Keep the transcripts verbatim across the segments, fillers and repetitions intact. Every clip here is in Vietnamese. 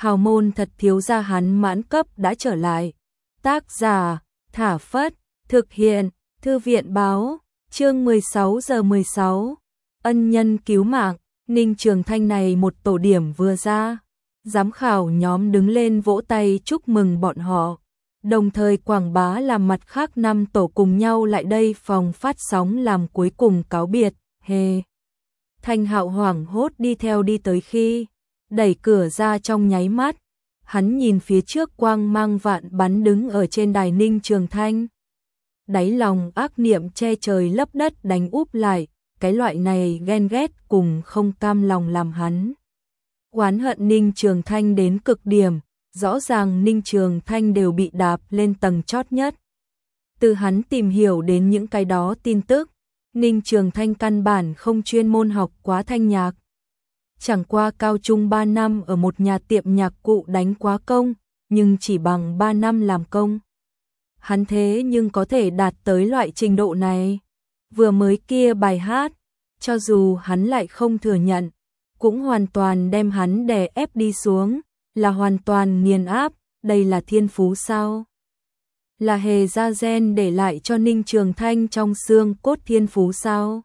hào môn thật thiếu gia hắn mãn cấp đã trở lại. Tác giả, Thả Phất, thực hiện, Thư viện báo, chương mười sáu giờ mười sáu, ân nhân cứu mạng, Ninh Trường Thanh này một tổ điểm vừa ra. Giám khảo nhóm đứng lên vỗ tay chúc mừng bọn họ, đồng thời quảng bá làm mặt khác năm tổ cùng nhau lại đây phòng phát sóng làm cuối cùng cáo biệt, hề. Thanh Hạo hoảng hốt đi theo đi tới khi đẩy cửa ra trong nháy mắt, hắn nhìn phía trước quang mang vạn bắn đứng ở trên đài Ninh Trường Thanh. Đáy lòng ác niệm che trời lấp đất đánh úp lại, cái loại này ghen ghét cùng không cam lòng làm hắn oán hận Ninh Trường Thanh đến cực điểm, rõ ràng Ninh Trường Thanh đều bị đạp lên tầng chót nhất. Từ hắn tìm hiểu đến những cái đó tin tức, Ninh Trường Thanh căn bản không chuyên môn học quá thanh nhạc. Chẳng qua cao trung ba năm ở một nhà tiệm nhạc cụ đánh quá công, nhưng chỉ bằng ba năm làm công. Hắn thế nhưng có thể đạt tới loại trình độ này. Vừa mới kia bài hát, cho dù hắn lại không thừa nhận, cũng hoàn toàn đem hắn đè ép đi xuống, là hoàn toàn nghiền áp, đây là thiên phú sao? Là hề gia gen để lại cho Ninh Trường Thanh trong xương cốt thiên phú sao?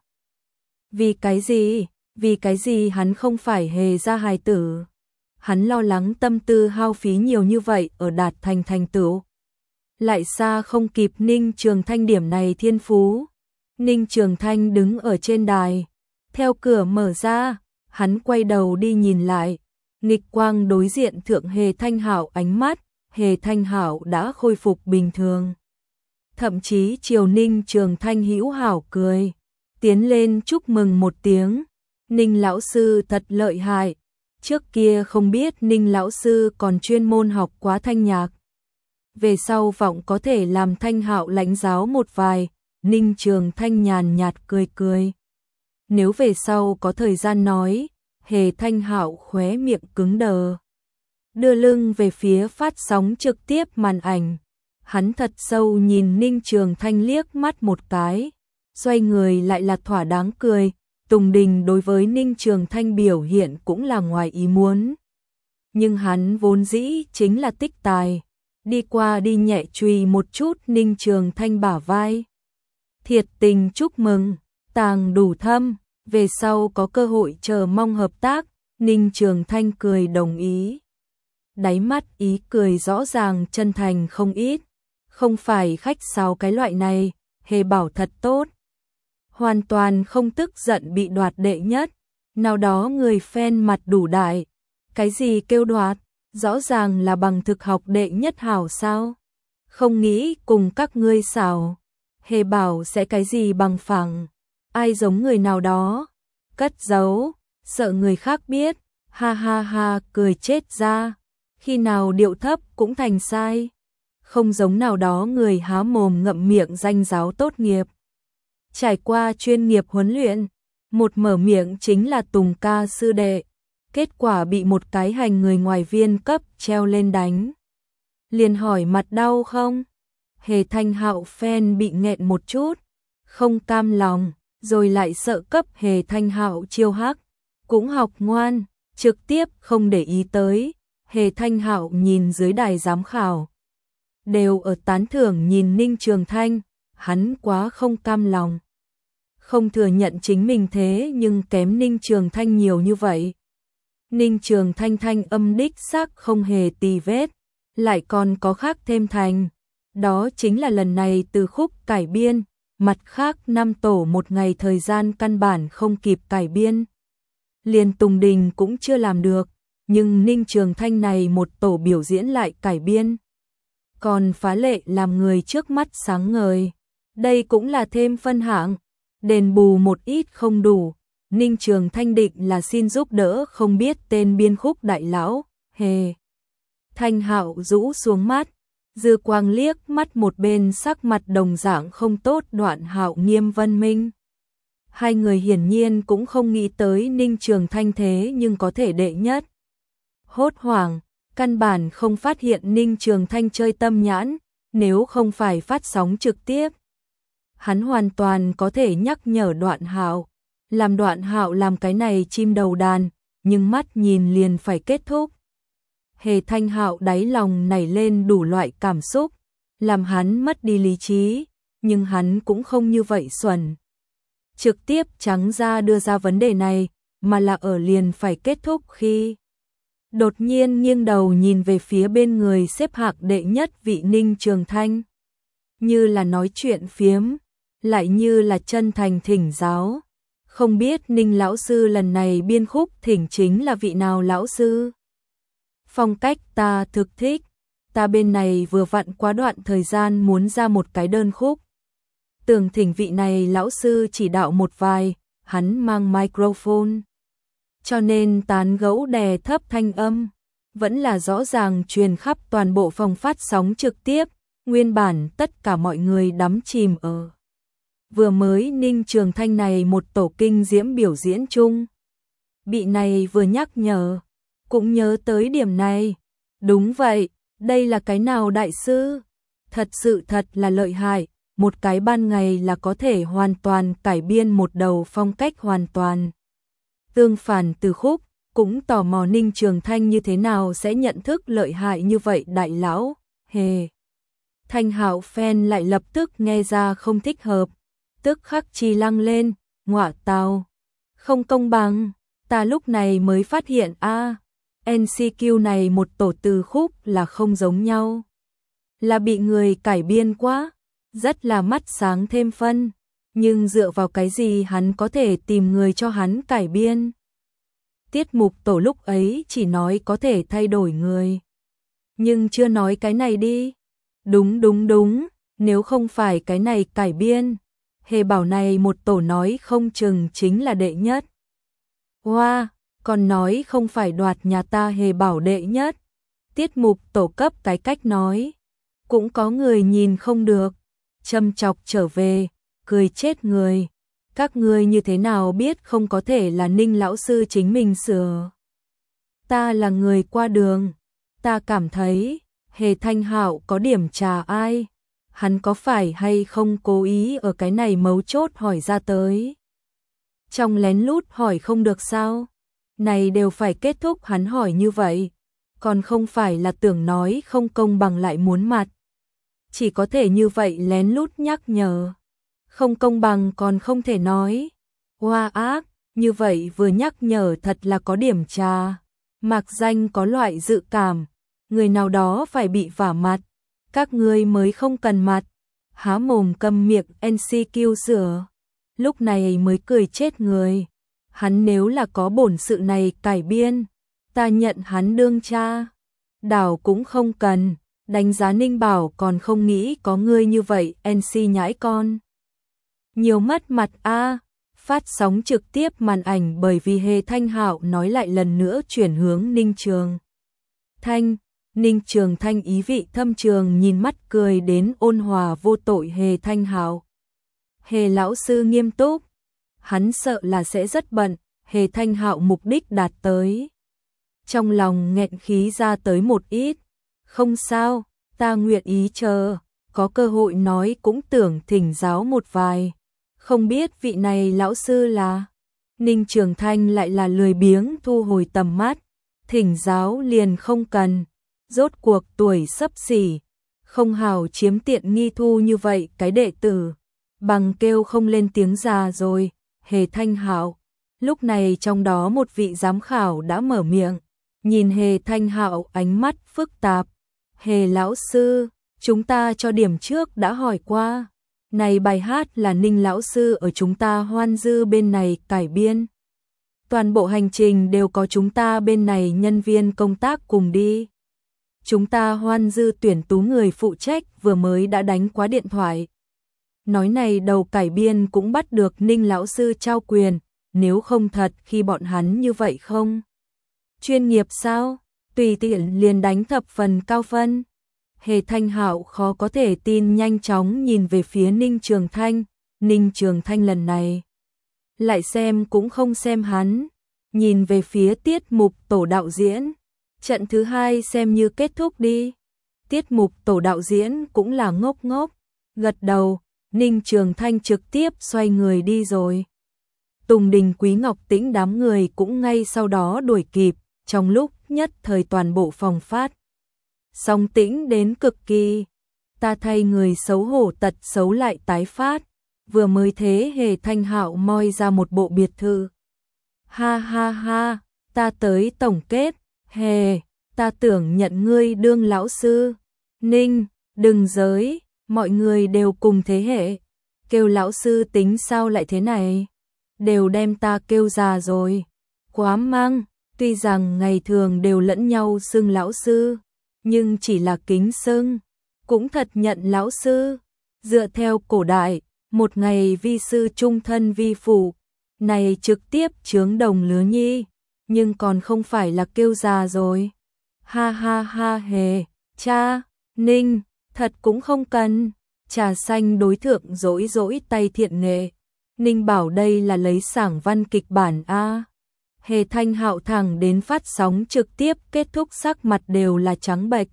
Vì cái gì? Vì cái gì hắn không phải hề gia hài tử? Hắn lo lắng tâm tư hao phí nhiều như vậy ở đạt thành thành tựu. Lại xa không kịp Ninh Trường Thanh điểm này thiên phú. Ninh Trường Thanh đứng ở trên đài, theo cửa mở ra, hắn quay đầu đi nhìn lại, nghịch quang đối diện thượng Hề Thanh Hạo ánh mắt, Hề Thanh Hạo đã khôi phục bình thường. Thậm chí chiều Ninh Trường Thanh hữu hảo cười, tiến lên chúc mừng một tiếng, Ninh lão sư thật lợi hại, trước kia không biết Ninh lão sư còn chuyên môn học quá thanh nhạc. Về sau vọng có thể làm Thanh Hạo lãnh giáo một vài, Ninh Trường Thanh nhàn nhạt cười cười. Nếu về sau có thời gian nói, Hề Thanh Hạo khóe miệng cứng đờ. Đưa lưng về phía phát sóng trực tiếp màn ảnh. Hắn thật sâu nhìn Ninh Trường Thanh liếc mắt một cái, xoay người lại là thỏa đáng cười. Tùng Đình đối với Ninh Trường Thanh biểu hiện cũng là ngoài ý muốn. Nhưng hắn vốn dĩ chính là tích tài. Đi qua đi nhẹ chùy một chút Ninh Trường Thanh bả vai. Thiệt tình chúc mừng, tàng đủ thâm, về sau có cơ hội chờ mong hợp tác, Ninh Trường Thanh cười đồng ý. Đáy mắt ý cười rõ ràng chân thành không ít, không phải khách sáo cái loại này, Hề bảo thật tốt. Hoàn toàn không tức giận bị đoạt đệ nhất, nào đó người fan mặt đủ đại, cái gì kêu đoạt, rõ ràng là bằng thực học đệ nhất hảo sao, không nghĩ cùng các ngươi xảo. Hề bảo sẽ cái gì bằng phẳng, ai giống người nào đó, cất giấu, sợ người khác biết, ha ha ha cười chết ra, khi nào điệu thấp cũng thành sai, không giống nào đó người há mồm ngậm miệng danh giáo tốt nghiệp. Trải qua chuyên nghiệp huấn luyện, một mở miệng chính là Tùng ca sư đệ, kết quả bị một cái hành người ngoài viên cấp treo lên đánh. Liền hỏi mặt đau không? Hề Thanh Hạo fan bị nghẹn một chút, không cam lòng, rồi lại sợ cấp Hề Thanh Hạo chiêu hắc, cũng học ngoan, trực tiếp không để ý tới. Hề Thanh Hạo nhìn dưới đài giám khảo, đều ở tán thưởng nhìn Ninh Trường Thanh, hắn quá không cam lòng. Không thừa nhận chính mình thế nhưng kém Ninh Trường Thanh nhiều như vậy. Ninh Trường Thanh thanh âm đích xác không hề tì vết, lại còn có khác thêm thành. Đó chính là lần này từ khúc cải biên, mặt khác năm tổ một ngày thời gian căn bản không kịp cải biên. Liền Tùng Đình cũng chưa làm được, nhưng Ninh Trường Thanh này một tổ biểu diễn lại cải biên. Còn phá lệ làm người trước mắt sáng ngời. Đây cũng là thêm phân hạng, đền bù một ít không đủ. Ninh Trường Thanh định là xin giúp đỡ không biết tên biên khúc đại lão, Hề Thanh Hạo rũ xuống mắt, dư quang liếc mắt một bên sắc mặt đồng dạng không tốt Đoạn Hạo Nghiêm Vân Minh. Hai người hiển nhiên cũng không nghĩ tới Ninh Trường Thanh thế nhưng có thể đệ nhất. Hốt hoảng, căn bản không phát hiện Ninh Trường Thanh chơi tâm nhãn, nếu không phải phát sóng trực tiếp. Hắn hoàn toàn có thể nhắc nhở Đoạn Hạo, làm Đoạn Hạo làm cái này chim đầu đàn, nhưng mắt nhìn liền phải kết thúc. Hề Thanh Hạo đáy lòng nảy lên đủ loại cảm xúc, làm hắn mất đi lý trí, nhưng hắn cũng không như vậy xuẩn. Trực tiếp trắng ra đưa ra vấn đề này, mà là ở liền phải kết thúc khi đột nhiên nghiêng đầu nhìn về phía bên người xếp hạng đệ nhất vị Ninh Trường Thanh. Như là nói chuyện phiếm, lại như là chân thành thỉnh giáo. Không biết Ninh lão sư lần này biên khúc thỉnh chính là vị nào lão sư? Phong cách ta thực thích, ta bên này vừa vặn quá đoạn thời gian muốn ra một cái đơn khúc. Tưởng thỉnh vị này lão sư chỉ đạo một vài, hắn mang microphone. Cho nên tán gẫu đè thấp thanh âm, vẫn là rõ ràng truyền khắp toàn bộ phòng phát sóng trực tiếp, nguyên bản tất cả mọi người đắm chìm ở. Vừa mới Ninh Trường Thanh này một tổ kinh diễm biểu diễn chung. Bị này vừa nhắc nhở, cũng nhớ tới điểm này. Đúng vậy, đây là cái nào đại sư? Thật sự thật là lợi hại, một cái ban ngày là có thể hoàn toàn cải biên một đầu phong cách hoàn toàn tương phản từ khúc, cũng tò mò Ninh Trường Thanh như thế nào sẽ nhận thức lợi hại như vậy đại lão. Hề Thanh Hạo fan lại lập tức nghe ra không thích hợp, tức khắc chi lăng lên, ngọa tào, không công bằng, ta lúc này mới phát hiện a, à, en xê quy này một tổ từ khúc là không giống nhau, là bị người cải biên quá, rất là mắt sáng thêm phân, nhưng dựa vào cái gì hắn có thể tìm người cho hắn cải biên? Tiết mục tổ lúc ấy chỉ nói có thể thay đổi người, nhưng chưa nói cái này đi. Đúng đúng đúng, nếu không phải cái này cải biên, Hề bảo này một tổ nói không chừng chính là đệ nhất. Hoa, wow, còn nói không phải đoạt nhà ta Hề bảo đệ nhất. Tiết mục tổ cấp cái cách nói, cũng có người nhìn không được, châm chọc trở về, cười chết người. Các ngươi như thế nào biết không có thể là Ninh lão sư chính mình sửa? Ta là người qua đường, ta cảm thấy Hề Thanh Hạo có điểm trà ai, hắn có phải hay không cố ý ở cái này mấu chốt hỏi ra tới. Trong lén lút hỏi không được sao? Này đều phải kết thúc hắn hỏi như vậy, còn không phải là tưởng nói không công bằng lại muốn mặt. Chỉ có thể như vậy lén lút nhắc nhở. Không công bằng còn không thể nói. Hoa ác, như vậy vừa nhắc nhở thật là có điểm trà. Mạc danh có loại dự cảm, người nào đó phải bị vả mặt, các ngươi mới không cần mặt. Há mồm câm miệng en xê quy sửa, lúc này mới cười chết người. Hắn nếu là có bổn sự này cải biên, ta nhận hắn đương cha. Đảo cũng không cần, đánh giá Ninh Bảo còn không nghĩ có ngươi như vậy en xê nhãi con. Nhiều mất mặt a. À. Phát sóng trực tiếp màn ảnh bởi vì Hề Thanh Hạo nói lại lần nữa chuyển hướng Ninh Trường Thanh. Ninh Trường Thanh ý vị thâm trường nhìn mắt cười đến ôn hòa vô tội Hề Thanh Hạo. Hề lão sư nghiêm túc, hắn sợ là sẽ rất bận, Hề Thanh Hạo mục đích đạt tới. Trong lòng nghẹn khí ra tới một ít, không sao, ta nguyện ý chờ, có cơ hội nói cũng tưởng thỉnh giáo một vài. Không biết vị này lão sư là? Ninh Trường Thanh lại là lười biếng thu hồi tầm mắt, thỉnh giáo liền không cần, rốt cuộc tuổi sắp xỉ, không hào chiếm tiện nghi thu như vậy cái đệ tử, bằng kêu không lên tiếng già rồi. Hề Thanh Hạo, lúc này trong đó một vị giám khảo đã mở miệng, nhìn Hề Thanh Hạo ánh mắt phức tạp. Hề lão sư, chúng ta cho điểm trước đã hỏi qua. Này bài hát là Ninh lão sư ở chúng ta Hoan Dư bên này cải biên. Toàn bộ hành trình đều có chúng ta bên này nhân viên công tác cùng đi. Chúng ta Hoan Dư tuyển tú người phụ trách vừa mới đã đánh qua điện thoại. Nói này đầu cải biên cũng bắt được Ninh lão sư trao quyền, nếu không thật khi bọn hắn như vậy không? Chuyên nghiệp sao? Tùy tiện liền đánh thập phần cao phân. Hề Thanh Hạo khó có thể tin nhanh chóng nhìn về phía Ninh Trường Thanh. Ninh Trường Thanh lần này lại xem cũng không xem hắn, nhìn về phía tiết mục tổ đạo diễn. Trận thứ hai xem như kết thúc đi. Tiết mục tổ đạo diễn cũng là ngốc ngốc, gật đầu. Ninh Trường Thanh trực tiếp xoay người đi rồi. Tùng Đình Quý Ngọc Tĩnh đám người cũng ngay sau đó đuổi kịp. Trong lúc nhất thời toàn bộ phòng phát. Sóng tĩnh đến cực kỳ. Ta thay người xấu hổ tật xấu lại tái phát. Vừa mới thế Hề Thanh Hạo moi ra một bộ biệt thự. Ha ha ha, ta tới tổng kết. Hề, ta tưởng nhận ngươi đương lão sư. Ninh, đừng giới, mọi người đều cùng thế hệ. Kêu lão sư tính sao lại thế này? Đều đem ta kêu già rồi. Quá mang, tuy rằng ngày thường đều lẫn nhau xưng lão sư, nhưng chỉ là kính xưng, cũng thật nhận lão sư. Dựa theo cổ đại, một ngày vi sư trung thân vi phụ, này trực tiếp chướng đồng lứa nhi, nhưng còn không phải là kêu già rồi. Ha ha ha Hề, cha, Ninh, thật cũng không cần. Trà xanh đối thượng dỗi dỗi tay thiện nghệ. Ninh bảo đây là lấy sảng văn kịch bản a. Hề Thanh Hạo thẳng đến phát sóng trực tiếp kết thúc sắc mặt đều là trắng bệch.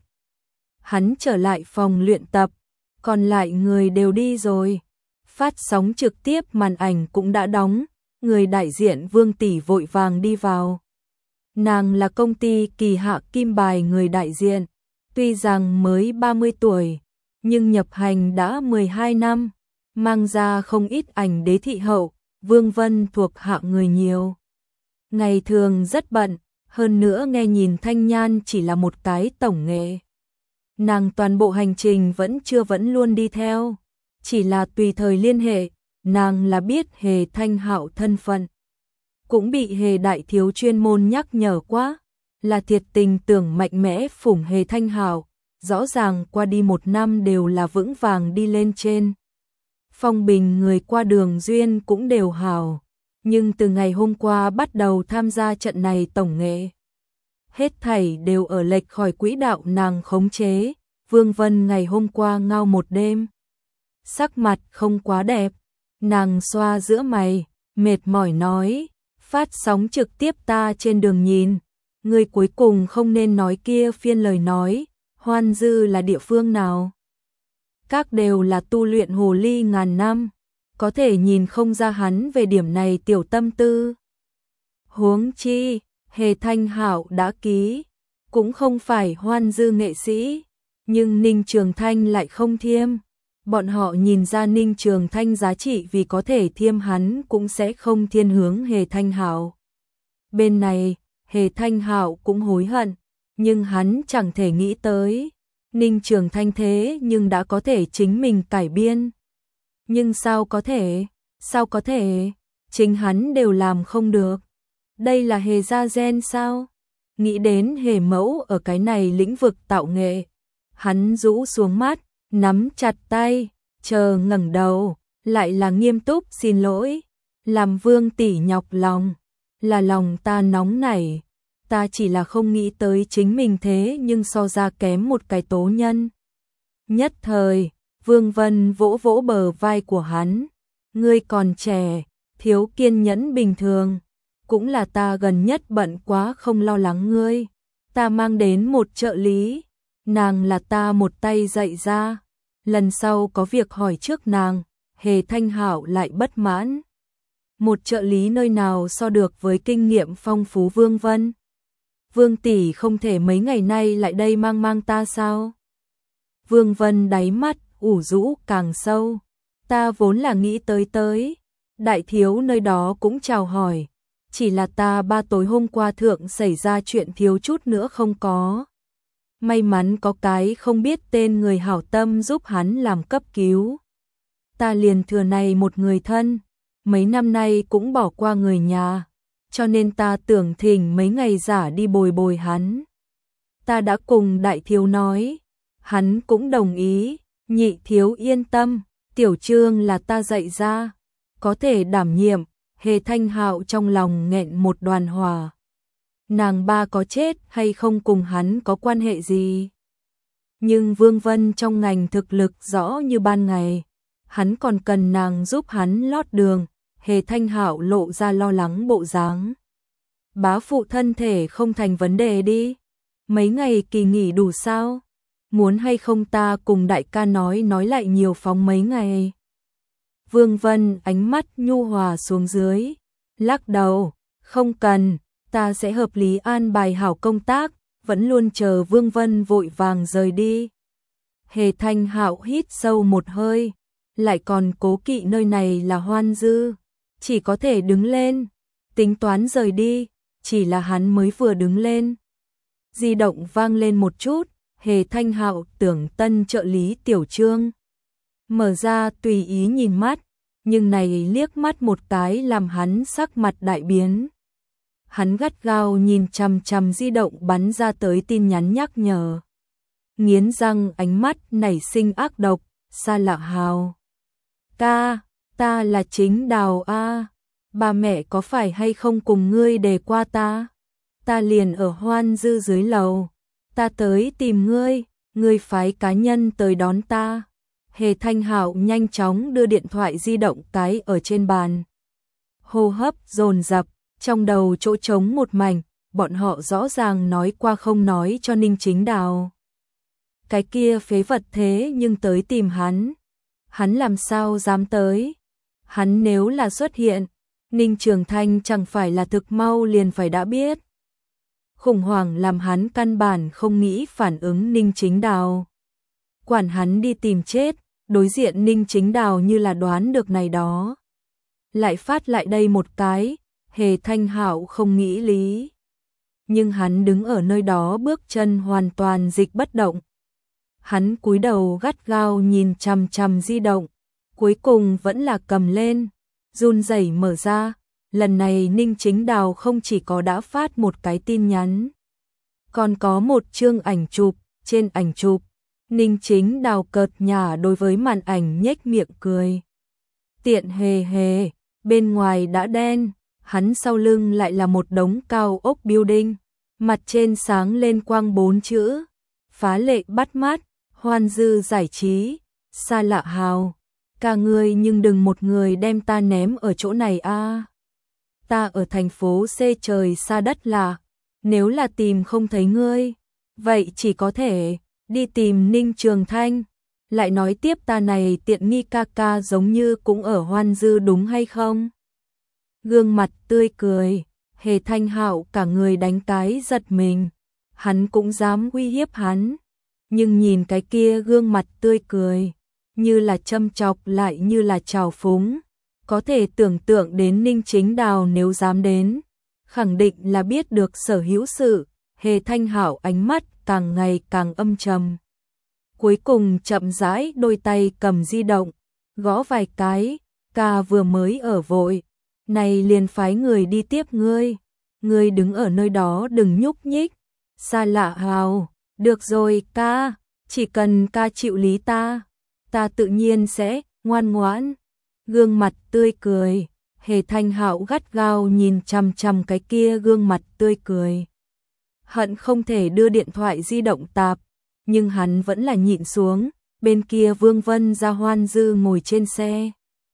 Hắn trở lại phòng luyện tập, còn lại người đều đi rồi. Phát sóng trực tiếp màn ảnh cũng đã đóng, người đại diện Vương tỷ vội vàng đi vào. Nàng là công ty Kỳ Hạ Kim Bài người đại diện, tuy rằng mới ba mươi tuổi, nhưng nhập hành đã mười hai năm, mang ra không ít ảnh đế thị hậu, Vương Vân thuộc hạng người nhiều. Ngày thường rất bận, hơn nữa nghe nhìn thanh nhan chỉ là một cái tổng nghệ. Nàng toàn bộ hành trình vẫn chưa vẫn luôn đi theo, chỉ là tùy thời liên hệ, nàng là biết Hề Thanh Hạo thân phận. Cũng bị Hề đại thiếu chuyên môn nhắc nhở quá, là thiệt tình tưởng mạnh mẽ phủng Hề Thanh Hạo, rõ ràng qua đi một năm đều là vững vàng đi lên trên. Phong bình người qua đường duyên cũng đều hào, nhưng từ ngày hôm qua bắt đầu tham gia trận này tổng nghệ. Hết thảy đều ở lệch khỏi quỹ đạo nàng khống chế, Vương Vân ngày hôm qua ngao một đêm. Sắc mặt không quá đẹp, nàng xoa giữa mày, mệt mỏi nói, phát sóng trực tiếp ta trên đường nhìn, người cuối cùng không nên nói kia phiên lời nói, Hoan Dư là địa phương nào? Các đều là tu luyện hồ ly ngàn năm, có thể nhìn không ra hắn về điểm này tiểu tâm tư. Huống chi, Hề Thanh Hạo đã ký, cũng không phải Hoan Dư nghệ sĩ, nhưng Ninh Trường Thanh lại không thiêm. Bọn họ nhìn ra Ninh Trường Thanh giá trị vì có thể thiêm hắn cũng sẽ không thiên hướng Hề Thanh Hạo. Bên này, Hề Thanh Hạo cũng hối hận, nhưng hắn chẳng thể nghĩ tới. Ninh Trường Thanh thế nhưng đã có thể chính mình cải biên. Nhưng sao có thể, sao có thể, chính hắn đều làm không được. Đây là Hề gia gen sao? Nghĩ đến Hề mẫu ở cái này lĩnh vực tạo nghệ. Hắn rũ xuống mắt, nắm chặt tay, chờ ngẩng đầu, lại là nghiêm túc xin lỗi. Làm Vương tỷ nhọc lòng, là lòng ta nóng nảy. Ta chỉ là không nghĩ tới chính mình thế nhưng so ra kém một cái tố nhân. Nhất thời, Vương Vân vỗ vỗ bờ vai của hắn. Ngươi còn trẻ, thiếu kiên nhẫn bình thường. Cũng là ta gần nhất bận quá không lo lắng ngươi. Ta mang đến một trợ lý. Nàng là ta một tay dạy ra. Lần sau có việc hỏi trước nàng. Hề Thanh Hạo lại bất mãn. Một trợ lý nơi nào so được với kinh nghiệm phong phú Vương Vân. Vương tỷ không thể mấy ngày nay lại đây mang mang ta sao? Vương Vân đáy mắt ủ rũ càng sâu. Ta vốn là nghĩ tới tới. Đại thiếu nơi đó cũng chào hỏi. Chỉ là ta ba tối hôm qua thượng xảy ra chuyện thiếu chút nữa không có. May mắn có cái không biết tên người hảo tâm giúp hắn làm cấp cứu. Ta liền thừa này một người thân. Mấy năm nay cũng bỏ qua người nhà. Cho nên ta tưởng thỉnh mấy ngày giả đi bồi bồi hắn. Ta đã cùng đại thiếu nói. Hắn cũng đồng ý. Nhị thiếu yên tâm. Tiểu Trương là ta dạy ra. Có thể đảm nhiệm. Hề Thanh Hạo trong lòng nghẹn một đoàn hỏa. Nàng ba có chết hay không cùng hắn có quan hệ gì. Nhưng Vương Vân trong ngành thực lực rõ như ban ngày. Hắn còn cần nàng giúp hắn lót đường. Hề Thanh Hạo lộ ra lo lắng bộ dáng. Bá phụ thân thể không thành vấn đề đi. Mấy ngày kỳ nghỉ đủ sao? Muốn hay không ta cùng đại ca nói nói lại nhiều phóng mấy ngày. Vương Vân ánh mắt nhu hòa xuống dưới. Lắc đầu, không cần, ta sẽ hợp lý an bài hảo công tác, vẫn luôn chờ Vương Vân vội vàng rời đi. Hề Thanh Hạo hít sâu một hơi, lại còn cố kỵ nơi này là Hoan Dư, chỉ có thể đứng lên, tính toán rời đi, chỉ là hắn mới vừa đứng lên. Di động vang lên một chút, Hề Thanh Hạo tưởng tân trợ lý Tiểu Trương. Mở ra tùy ý nhìn mắt, nhưng này liếc mắt một cái làm hắn sắc mặt đại biến. Hắn gắt gao nhìn chằm chằm di động bắn ra tới tin nhắn nhắc nhở. Nghiến răng ánh mắt nảy sinh ác độc, Sa Lạ Hào. Ca, ta là Chính Đào a, ba mẹ có phải hay không cùng ngươi đề qua ta? Ta liền ở Hoan Dư dưới lầu, ta tới tìm ngươi, ngươi phái cá nhân tới đón ta. Hề Thanh Hạo nhanh chóng đưa điện thoại di động cái ở trên bàn. Hô hấp dồn dập, trong đầu chỗ trống một mảnh, bọn họ rõ ràng nói qua không nói cho Ninh Chính Đào. Cái kia phế vật thế nhưng tới tìm hắn. Hắn làm sao dám tới? Hắn nếu là xuất hiện, Ninh Trường Thanh chẳng phải là thực mau liền phải đã biết. Khủng hoảng làm hắn căn bản không nghĩ phản ứng Ninh Chính Đào. Quản hắn đi tìm chết, đối diện Ninh Chính Đào như là đoán được này đó. Lại phát lại đây một cái, Hề Thanh Hạo không nghĩ lý. Nhưng hắn đứng ở nơi đó bước chân hoàn toàn dịch bất động. Hắn cúi đầu gắt gao nhìn chằm chằm di động, cuối cùng vẫn là cầm lên, run rẩy mở ra. Lần này Ninh Chính Đào không chỉ có đã phát một cái tin nhắn, còn có một chương ảnh chụp, trên ảnh chụp, Ninh Chính Đào cợt nhả đối với màn ảnh nhếch miệng cười. Tiện hề hề, bên ngoài đã đen, hắn sau lưng lại là một đống cao ốc building, mặt trên sáng lên quang bốn chữ, phá lệ bắt mắt, Hoan Dư giải trí, Sa Lạ Hào. Cả người nhưng đừng một người đem ta ném ở chỗ này a. Ta ở thành phố C trời xa đất lạ, nếu là tìm không thấy ngươi, vậy chỉ có thể đi tìm Ninh Trường Thanh. Lại nói tiếp ta này tiện nghi ca ca giống như cũng ở Hoan Dư đúng hay không? Gương mặt tươi cười, Hề Thanh Hạo cả người đánh cái giật mình, hắn cũng dám uy hiếp hắn, nhưng nhìn cái kia gương mặt tươi cười, như là châm chọc lại như là trào phúng, có thể tưởng tượng đến Ninh Chính Đào nếu dám đến, khẳng định là biết được sở hữu sự. Hề Thanh Hạo ánh mắt càng ngày càng âm trầm. Cuối cùng chậm rãi đôi tay cầm di động, gõ vài cái, ca vừa mới ở vội, này liền phái người đi tiếp ngươi, ngươi đứng ở nơi đó đừng nhúc nhích. Sa Lạ Hào, được rồi ca, chỉ cần ca chịu lý ta, ta tự nhiên sẽ ngoan ngoãn. Gương mặt tươi cười, Hề Thanh Hạo gắt gao nhìn chằm chằm cái kia gương mặt tươi cười. Hận không thể đưa điện thoại di động tạp, nhưng hắn vẫn là nhịn xuống. Bên kia Vương Vân ra Hoan Dư ngồi trên xe,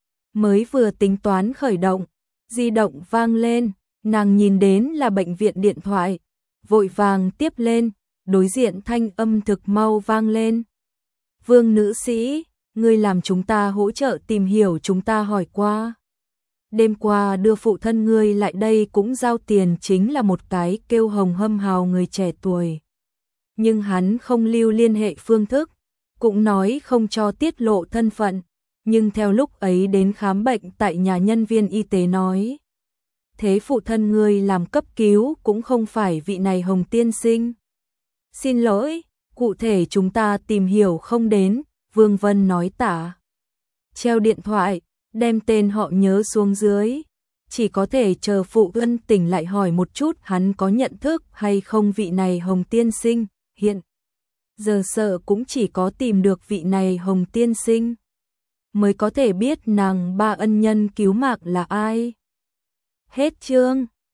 mới vừa tính toán khởi động, di động vang lên, nàng nhìn đến là bệnh viện điện thoại, vội vàng tiếp lên, đối diện thanh âm thực mau vang lên. Vương nữ sĩ, ngươi làm chúng ta hỗ trợ tìm hiểu, chúng ta hỏi qua. Đêm qua đưa phụ thân ngươi lại đây cũng giao tiền, chính là một cái kêu Hồng Hâm Hào người trẻ tuổi. Nhưng hắn không lưu liên hệ phương thức, cũng nói không cho tiết lộ thân phận. Nhưng theo lúc ấy đến khám bệnh tại nhà nhân viên y tế nói, thế phụ thân ngươi làm cấp cứu cũng không phải vị này Hồng tiên sinh. Xin lỗi, cụ thể chúng ta tìm hiểu không đến, Vương Vân nói tả. Treo điện thoại, đem tên họ nhớ xuống dưới, chỉ có thể chờ phụ thân tỉnh lại hỏi một chút hắn có nhận thức hay không vị này Hồng tiên sinh. Hiện giờ sợ cũng chỉ có tìm được vị này Hồng tiên sinh, mới có thể biết nàng ba ân nhân cứu mạng là ai. Hết chương.